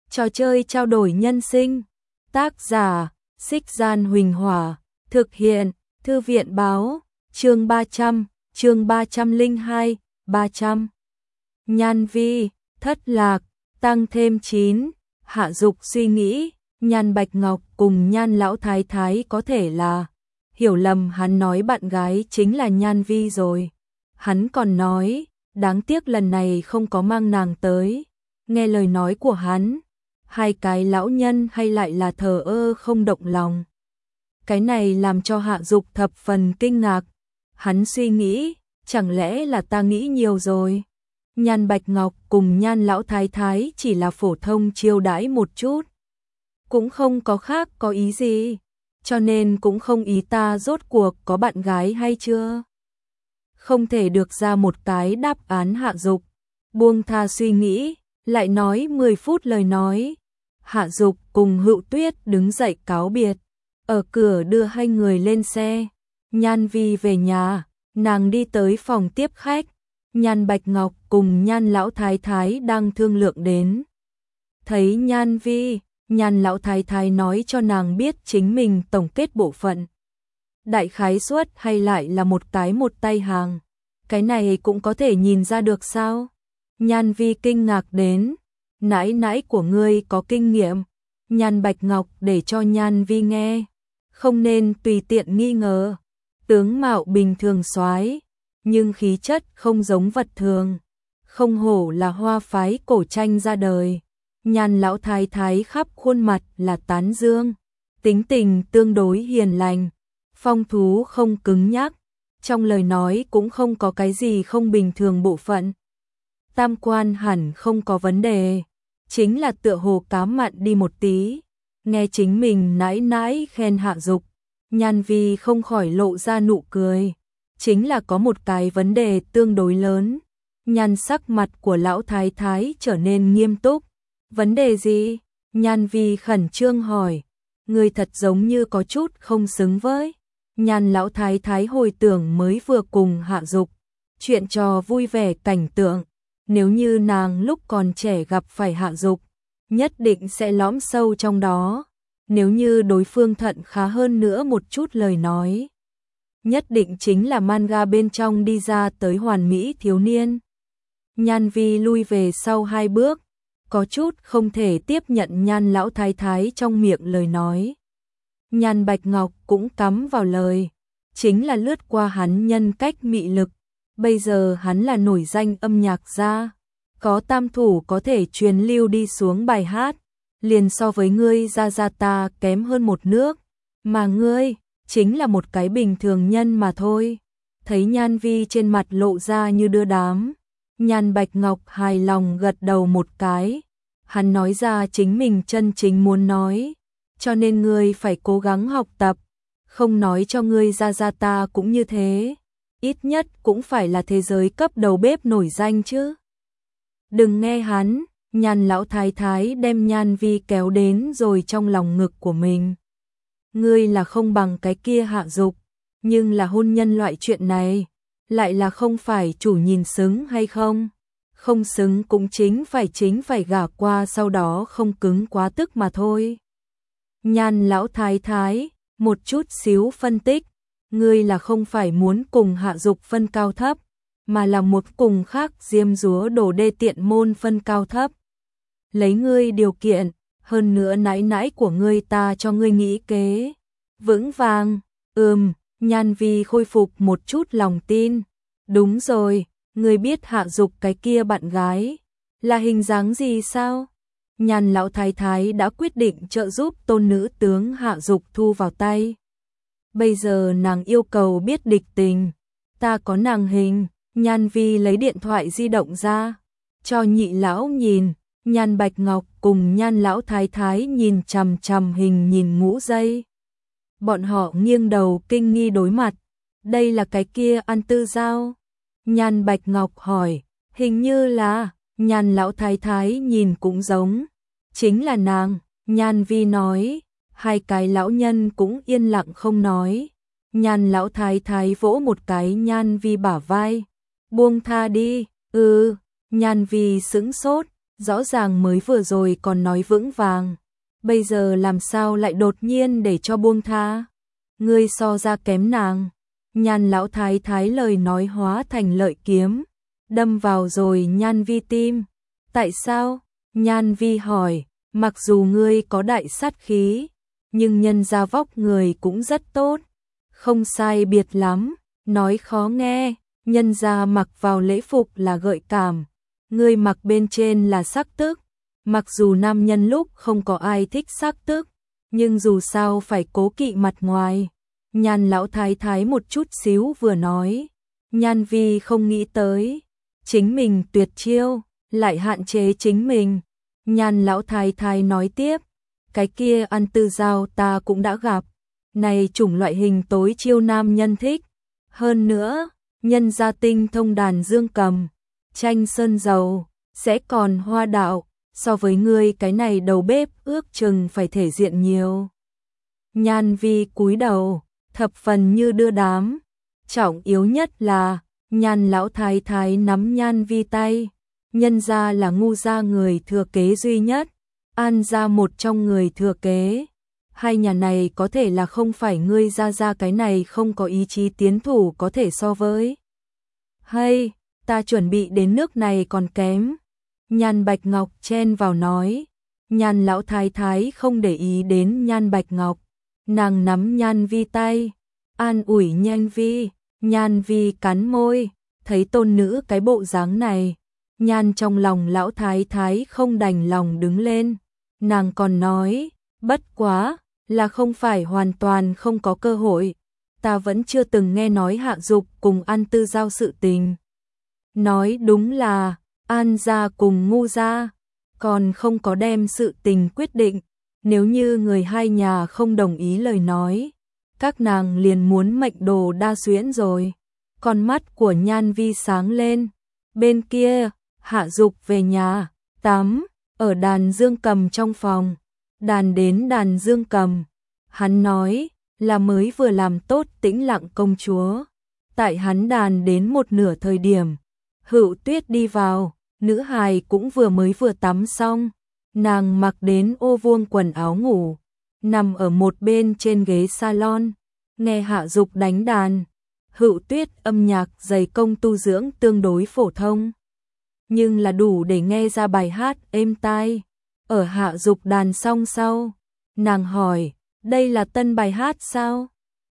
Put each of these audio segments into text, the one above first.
Trò chơi trao đổi nhân sinh. Tác giả, Xích Gian Huỳnh Hỏa. Thực hiện, Thư viện Báo. Chương 300, chương 302, 300. Nhan Vi, thất lạc, tăng thêm 9. Hạ Dục suy nghĩ, Nhan Bạch Ngọc cùng Nhan Lão Thái Thái có thể là hiểu lầm, hắn nói bạn gái chính là Nhan Vi rồi. Hắn còn nói, đáng tiếc lần này không có mang nàng tới. Nghe lời nói của hắn, hai cái lão nhân hay lại là thờ ơ không động lòng. Cái này làm cho Hạ Dục thập phần kinh ngạc. Hắn suy nghĩ, chẳng lẽ là ta nghĩ nhiều rồi? Nhan Bạch Ngọc cùng Nhan Lão Thái Thái chỉ là phổ thông chiêu đãi một chút, cũng không có khác có ý gì, cho nên cũng không ý ta rốt cuộc có bạn gái hay chưa. Không thể được ra một cái đáp án. Hạ Dục buông tha suy nghĩ, lại nói 10 phút lời nói. Hạ Dục cùng Hữu Tuyết đứng dậy cáo biệt, ở cửa đưa hai người lên xe. Nhan Vi về nhà, nàng đi tới phòng tiếp khách. Nhan Bạch Ngọc cùng Nhan Lão Thái Thái đang thương lượng đến. Thấy Nhan Vi, Nhan Lão Thái Thái nói cho nàng biết chính mình tổng kết bộ phận. Đại khái suất hay lại là một cái một tay hàng. Cái này cũng có thể nhìn ra được sao? Nhan Vi kinh ngạc đến. Nãi nãi của ngươi có kinh nghiệm. Nhan Bạch Ngọc để cho Nhan Vi nghe. Không nên tùy tiện nghi ngờ. Tướng mạo bình thường soái, nhưng khí chất không giống vật thường. Không hổ là hoa phái cổ tranh ra đời. Nhan Lão Thái Thái khắp khuôn mặt là tán dương. Tính tình tương đối hiền lành, phong thú không cứng nhắc, trong lời nói cũng không có cái gì không bình thường bộ phận. Tam quan hẳn không có vấn đề, chính là tựa hồ cá mặn đi một tí. Nghe chính mình nãi nãi khen Hạ Dục, Nhan Vi không khỏi lộ ra nụ cười. Chính là có một cái vấn đề tương đối lớn. Nhan sắc mặt của Lão Thái Thái trở nên nghiêm túc. Vấn đề gì? Nhan Vi khẩn trương hỏi. Người thật giống như có chút không xứng với. Nhan Lão Thái Thái hồi tưởng mới vừa cùng Hạ Dục chuyện trò vui vẻ cảnh tượng. Nếu như nàng lúc còn trẻ gặp phải Hạ Dục, nhất định sẽ lõm sâu trong đó. Nếu như đối phương thận khá hơn nữa một chút lời nói, nhất định chính là manga bên trong đi ra tới hoàn mỹ thiếu niên. Nhan Vi lui về sau 2 bước, có chút không thể tiếp nhận Nhan Lão Thái Thái trong miệng lời nói. Nhan Bạch Ngọc cũng cắm vào lời, chính là lướt qua hắn nhân cách mị lực. Bây giờ hắn là nổi danh âm nhạc gia, có tam thủ có thể truyền lưu đi xuống bài hát, liền so với ngươi ra ta kém hơn một nước, mà ngươi chính là một cái bình thường nhân mà thôi. Thấy Nhan Vi trên mặt lộ ra như đưa đám, Nhan Bạch Ngọc hài lòng gật đầu một cái. Hắn nói ra chính mình chân chính muốn nói, cho nên ngươi phải cố gắng học tập, không nói cho ngươi ra ta cũng như thế, ít nhất cũng phải là thế giới cấp đầu bếp nổi danh chứ. Đừng nghe hắn. Nhan Lão Thái Thái đem Nhan Vi kéo đến rồi trong lòng ngực của mình. Ngươi là không bằng cái kia Hạ Dục, nhưng là hôn nhân loại chuyện này, lại là không phải chủ nhìn xứng hay không. Không xứng cũng chính phải gả qua, sau đó không cứng quá tức mà thôi. Nhan Lão Thái Thái một chút xíu phân tích, ngươi là không phải muốn cùng Hạ Dục phân cao thấp, mà là một cùng khác diêm dúa đổ đê tiện môn phân cao thấp. Lấy ngươi điều kiện, hơn nữa nãi nãi của ngươi ta cho ngươi nghĩ kế vững vàng. Nhan Vi khôi phục một chút lòng tin. Đúng rồi, ngươi biết Hạ Dục cái kia bạn gái là hình dáng gì sao? Nhan Lão Thái Thái đã quyết định trợ giúp tôn nữ tướng Hạ Dục thu vào tay. Bây giờ nàng yêu cầu biết địch tình. Ta có nàng hình. Nhan Vi lấy điện thoại di động ra, cho nhị lão nhìn. Nhan Bạch Ngọc cùng Nhan Lão Thái Thái nhìn chằm chằm hình nhìn ngũ giây. Bọn họ nghiêng đầu kinh nghi đối mặt. Đây là cái kia An Tư Giao? Nhan Bạch Ngọc hỏi. Hình như là. Nhan Lão Thái Thái nhìn cũng giống. Chính là nàng. Nhan Vi nói. Hai cái lão nhân cũng yên lặng không nói. Nhan Lão Thái Thái vỗ một cái Nhan Vi bả vai. Buông tha đi. Nhan Vi sững sốt. rõ ràng mới vừa rồi còn nói vững vàng, bây giờ làm sao lại đột nhiên để cho buông tha? Ngươi so ra kém nàng. Nhan lão thái thái lời nói hóa thành lợi kiếm, đâm vào rồi Nhan Vi tim. Tại sao? Nhan Vi hỏi, mặc dù ngươi có đại sát khí, nhưng nhân gia vóc người cũng rất tốt, không sai biệt lắm, nói khó nghe, nhân gia mặc vào lễ phục là gợi cảm, ngươi mặc bên trên là sắc tức, mặc dù nam nhân lúc không có ai thích sắc tức, nhưng dù sao phải cố kỵ mặt ngoài. Nhan lão thái thái một chút xíu vừa nói, Nhan Vi không nghĩ tới, chính mình tuyệt chiêu, lại hạn chế chính mình. Nhan lão thái thái nói tiếp, cái kia ăn tư dao ta cũng đã gặp, này chủng loại hình tối chiêu nam nhân thích. Hơn nữa, nhân gia tinh thông đàn dương cầm, tranh sơn dầu, sẽ còn hoa đạo, so với ngươi cái này đầu bếp ước chừng phải thể diện nhiều. Nhan Vi cúi đầu, thập phần như đưa đám, trọng yếu nhất là, Nhan lão thái thái nắm Nhan Vi tay, nhân gia là Ngu gia người thừa kế duy nhất, An gia một trong người thừa kế. Hai nhà này có thể là không phải ngươi ra cái này không có ý chí tiến thủ có thể so với. Hay, ta chuẩn bị đến nước này còn kém. Nhan Bạch Ngọc chen vào nói. Nhan lão thái thái không để ý đến Nhan Bạch Ngọc. Nàng nắm Nhan Vi tay, an ủi Nhan Vi. Nhan Vi cắn môi, thấy tôn nữ cái bộ dáng này. Nhan trong lòng lão thái thái không đành lòng đứng lên. Nàng còn nói, bất quá, là không phải hoàn toàn không có cơ hội. Ta vẫn chưa từng nghe nói Hạ Dục cùng An Tư giao sự tình. Nói đúng là, An gia cùng Ngu gia, còn không có đem sự tình quyết định. Nếu như người hai nhà không đồng ý lời nói, các nàng liền muốn mệnh đồ đa xuyễn rồi. Con mắt của Nhan Vi sáng lên. Bên kia, Hạ Dục về nhà, tắm, ở đàn dương cầm trong phòng. Đàn đến đàn dương cầm. Hắn nói là mới vừa làm tốt Tĩnh Lặng công chúa. Tại hắn đàn đến một nửa thời điểm, Hựu Tuyết đi vào, nữ hài cũng vừa tắm xong. Nàng mặc đến ô vuông quần áo ngủ, nằm ở một bên trên ghế salon, nghe Hạ Dục đánh đàn. Hựu Tuyết âm nhạc dày công tu dưỡng tương đối phổ thông, nhưng là đủ để nghe ra bài hát êm tai. Ở Hạ Dục đàn xong sau, nàng hỏi, đây là tân bài hát sao?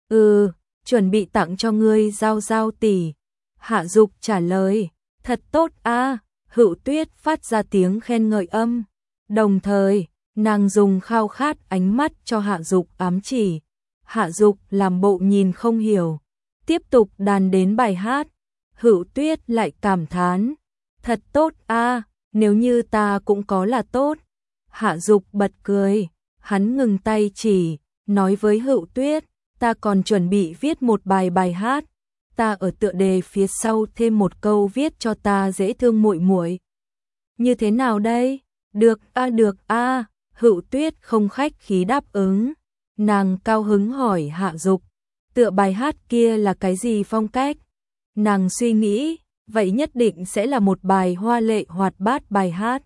Chuẩn bị tặng cho ngươi Giao Giao tỷ. Hạ Dục trả lời, thật tốt a. Hựu Tuyết phát ra tiếng khen ngợi âm. Đồng thời, nàng dùng khao khát ánh mắt cho Hạ Dục ám chỉ. Hạ Dục làm bộ nhìn không hiểu, tiếp tục đàn đến bài hát. Hựu Tuyết lại cảm thán, thật tốt a, nếu như ta cũng có là tốt. Hạ Dục bật cười, hắn ngừng tay chỉ, nói với Hựu Tuyết, ta còn chuẩn bị viết một bài hát, ta ở tựa đề phía sau thêm một câu viết cho ta dễ thương muội muội. Như thế nào đây? Được a, Hựu Tuyết không khách khí đáp ứng. Nàng cao hứng hỏi Hạ Dục, tựa bài hát kia là cái gì phong cách? Nàng suy nghĩ, vậy nhất định sẽ là một bài hoa lệ hoạt bát bài hát.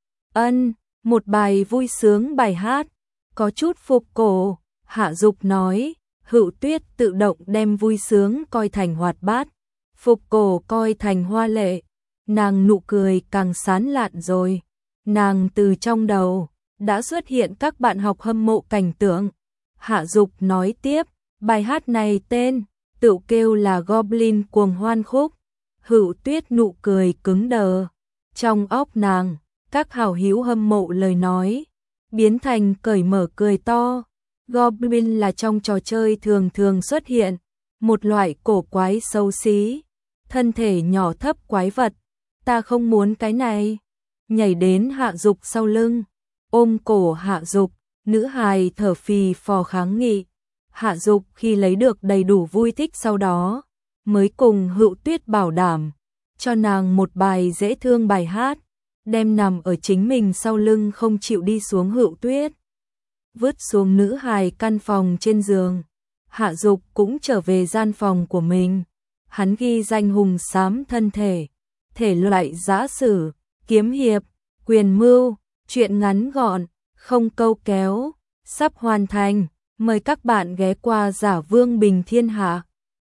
Một bài vui sướng bài hát, có chút phục cổ. Hạ Dục nói. Hựu Tuyết tự động đem vui sướng coi thành hoạt bát, phục cổ coi thành hoa lệ. Nàng nụ cười càng sán lạn rồi. Nàng từ trong đầu đã xuất hiện các bạn học hâm mộ cảnh tượng. Hạ Dục nói tiếp, bài hát này tên tự kêu là Goblin cuồng hoan khúc. Hựu Tuyết nụ cười cứng đờ. Trong óc nàng, các hảo hữu hâm mộ lời nói biến thành cởi mở cười to. Goblin là trong trò chơi thường thường xuất hiện, một loại cổ quái xấu xí, thân thể nhỏ thấp quái vật. Ta không muốn cái này. Nhảy đến Hạ Dục sau lưng, ôm cổ Hạ Dục, nữ hài thở phì phò kháng nghị. Hạ Dục khi lấy được đầy đủ vui thích sau đó, mới cùng Hựu Tuyết bảo đảm, cho nàng một bài dễ thương bài hát, đem nằm ở chính mình sau lưng không chịu đi xuống Hựu Tuyết. Vứt xuống nữ hài căn phòng trên giường, Hạ Dục cũng trở về gian phòng của mình. Hắn ghi danh hùng xám thân thể, thể loại giã sử, kiếm hiệp, Quyền mưu, chuyện ngắn gọn, không câu kéo, sắp hoàn thành. Mời các bạn ghé qua Giả Vương Bình Thiên Hạ.